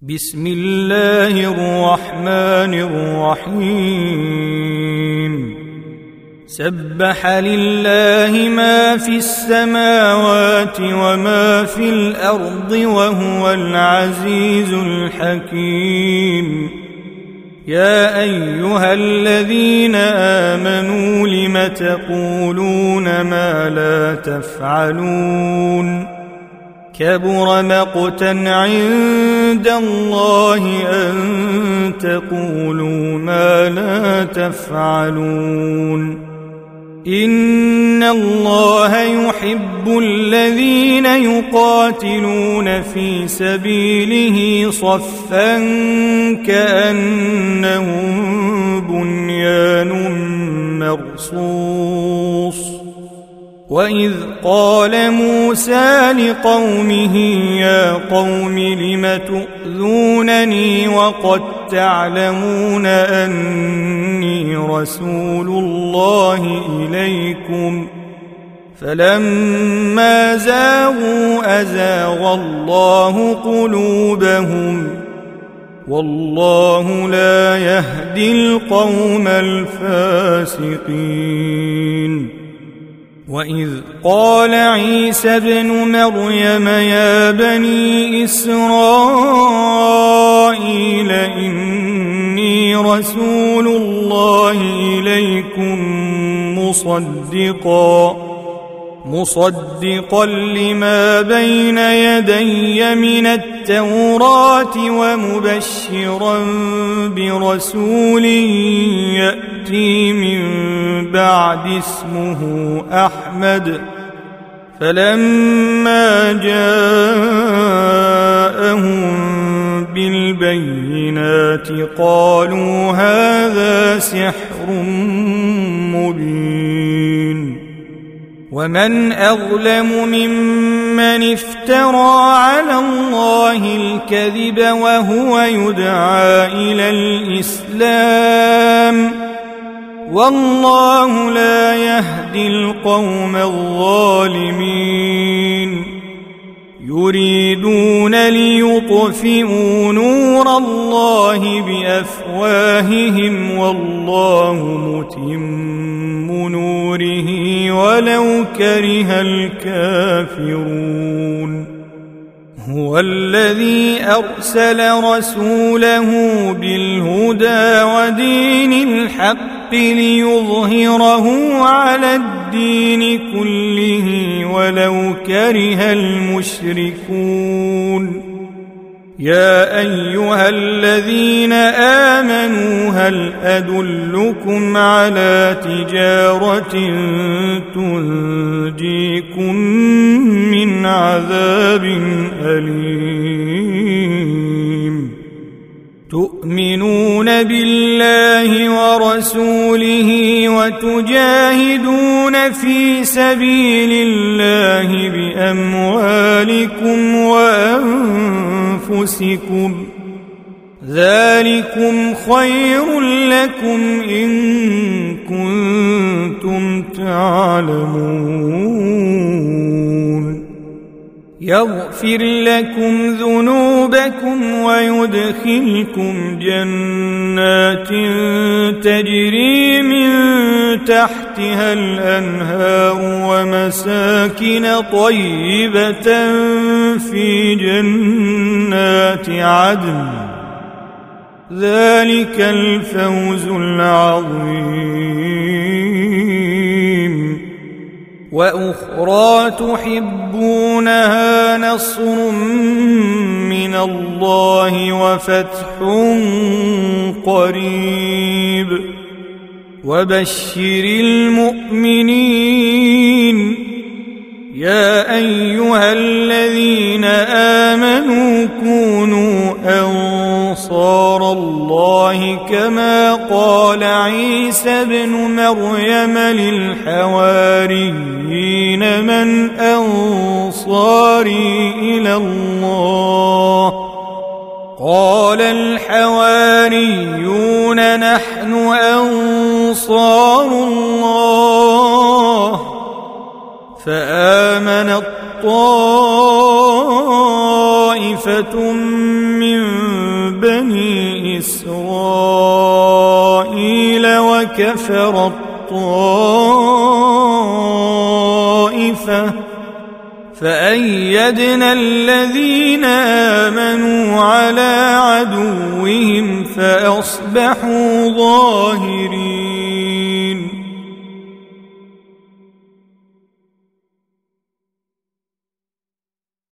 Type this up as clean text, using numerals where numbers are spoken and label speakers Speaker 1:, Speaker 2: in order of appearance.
Speaker 1: بسم الله الرحمن الرحيم سبح لله ما في السماوات وما في الأرض وهو العزيز الحكيم يا أيها الذين آمنوا لم تقولون ما لا تفعلون كبر مقتا عند الله أن تقولوا ما لا تفعلون إن الله يحب الذين يقاتلون في سبيله صفا كأنهم بنيان مرصوص وإذ قال موسى لقومه يا قوم لم تؤذونني وقد تعلمون أني رسول الله إليكم فلما زاغوا أزاغ الله قلوبهم والله لا يهدي القوم الفاسقين وإذ قال عيسى ابن مريم يا بني إسرائيل إني رسول الله إليكم مصدقا لما بين يدي من التوراة ومبشرا برسول يأتي من بعد اسمه أحمد فلما جاءهم بالبينات قالوا هذا سحر مبين ومن أظلم ممن افترى على الله الكذب وهو يدعى إلى الإسلام والله لا يهدي القوم الظالمين يريدون ليطفئوا نور الله بأفواههم والله متم نوره ولو كره الكافرون هو الذي أرسل رسوله بالهدى ودين الحق ليظهره على الدين كله ولو كره المشركون يا أيها الذين آمنوا هل أدلكم على تجارة تنجيكم من عذاب أليم تؤمنون بالله ورسوله وتجاهدون في سبيل الله بأموالكم وأنفسكم ذلكم خير لكم إن كنتم تعلمون يغفر لكم ذنوبكم ويدخلكم جنات تجري من تحتها الأنهار ومساكن طيبة في جنات عدن ذلك الفوز العظيم وأخرى تحبونها نصر من الله وفتح قريب وبشر المؤمنين يا أيها الذين آمنوا كونوا أنصار الله كما قال عيسى ابن مريم للحواريين من أنصاري إلى الله قال الحواريون نحن أنصار الله فآمنت طائفة من وكفرت طائفة فأيدنا الذين آمنوا على عدوهم فأصبحوا ظاهرين.